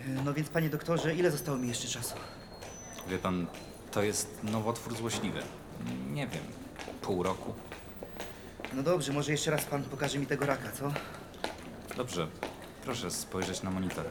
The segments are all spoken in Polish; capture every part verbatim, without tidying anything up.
No więc, panie doktorze, ile zostało mi jeszcze czasu? Wie pan, to jest nowotwór złośliwy. Nie wiem, pół roku? No dobrze, może jeszcze raz pan pokaże mi tego raka, co? Dobrze, proszę spojrzeć na monitor.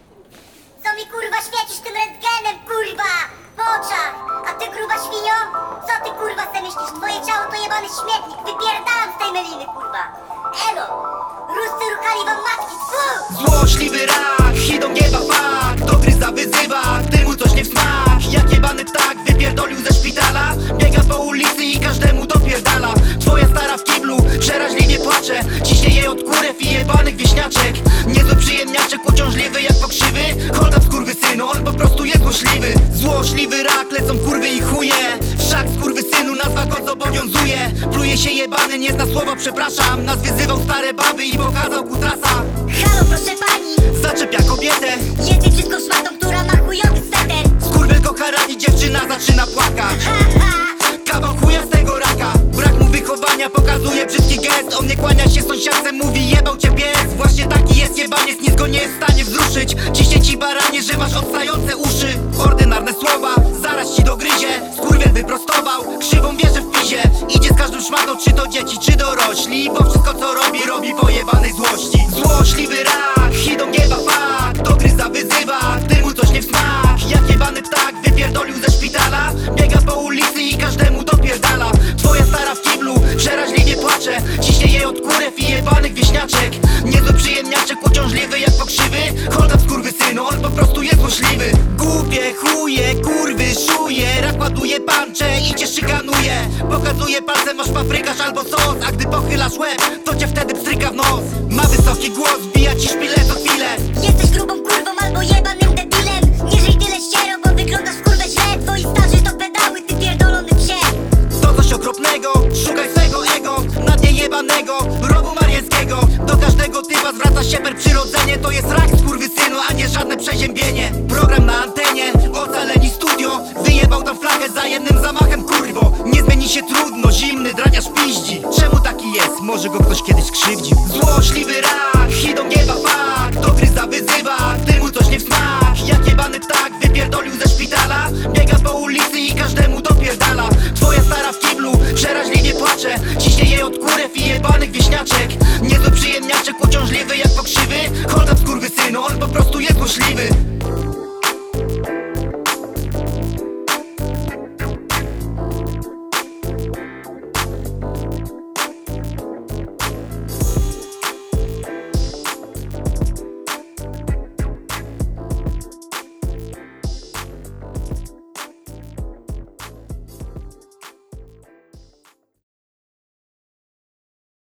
Co mi kurwa świecisz tym rentgenem, kurwa? Po oczach! A ty gruba świnio? Co ty kurwa se myślisz? Twoje ciało to jebany śmietnik, wypierdalam z tej meliny, kurwa! Elo! Ruscy rukali wam matki, tfu! Złośliwy rak, idą nieba fakt, do gryza wyzywa, gdy mu coś nie w smak. Jak jebany ptak wypierdolił ze szpitala, biega po ulicy i każdemu dopierdala. Twoja stara w kiblu przeraźliwie płacze, ciśnie jej od kurew i jebanych wieśniaczek. Niezły przyjemniaczek, uciążliwy jak pokrzywy, Holda skurwysynu, on po prostu jest złośliwy. Złośliwy rak, lecą kurwy i chuje, wszak skurwysynu, nazwa go zobowiązuje. Pluje się jebany, nie zna słowa przepraszam, nas wyzywał stare baby i pokazał kutrasa. Halo, proszę pani! Zaczepia kobietę, Jesteś wszystko szmatą, która ma chujowy sweter! skurwyl go karani, dziewczyna zaczyna płakać. Ha, ha! Kawał chuja z tego raka, brak mu wychowania, pokazuje brzydki gest. On nie kłania się sąsiadce, mówi jebał cię pies. Właśnie taki jest jebaniec, nic go nie jest w stanie wzruszyć. Ciśnie ci baranie, że masz odstające uszy. Ordynarne słowa, zaraz ci dogryzie. Skurwiel wyprostował, krzywą wierzę w pizie. Idzie z każdą szmatą, czy to dzieci, czy dorośli, bo wszystko co robi, robi po jebanej złości. Złośliwy rak, idą nieba fakt, do gryza wyzywa, gdy mu coś nie w smak. Jak jebany ptak wypierdolił ze szpitala, biega po ulicy i każdemu dopierdala. Twoja stara w kiblu przeraźliwie płacze, ciśnie jej od kurew i jebanych wieśniaczek. Niezły przyjemniaczek, uciążliwy jak pokrzywy, Holda skurwysynu, on po prostu jest złośliwy. Głupie chuje, kurwy szuje, rak ładuje pancze i cię szykanuje. Pokazuje palcem, masz paprykarz albo sos, a gdy pochylasz łeb, to cię wtedy pstryka w nos. Ma wysoki głos, wbija ci szpilę co chwilę. Jesteś grubą kurwą albo jebanym debilem! Nie żyj tyle ściero, bo wyglądasz kurwę źle! Twoi starzy to pedały, ty pierdolony psie! To coś okropnego, szukaj swego ego, na dnie jebanego, rogu mariańskiego. Do każdego typa zwraca się per przyrodzenie. To jest rak skurwysynu, a nie żadne przeziębienie. Program na antenie, ocaleni studio, wyjebał tam flachę za jednym zamachem, kurwo. Nie zmieni się trudno, zimny draniarz piździ. Czemu taki jest? Może go ktoś kiedyś krzywdził. Złośliwy rak, idą nieba fakt, do gryza wyzywa, gdy mu coś nie w smak. Jak jebany ptak wypierdolił ze szpitala, biega po ulicy i każdemu dopierdala. Twoja stara w kiblu przeraźliwie płacze, ciśnie jej od kurew i jebanych wieśniaczek. Niezły przyjemniaczek, uciążliwy jak pokrzywy, Holda skurwysynu, on po prostu jest złośliwy.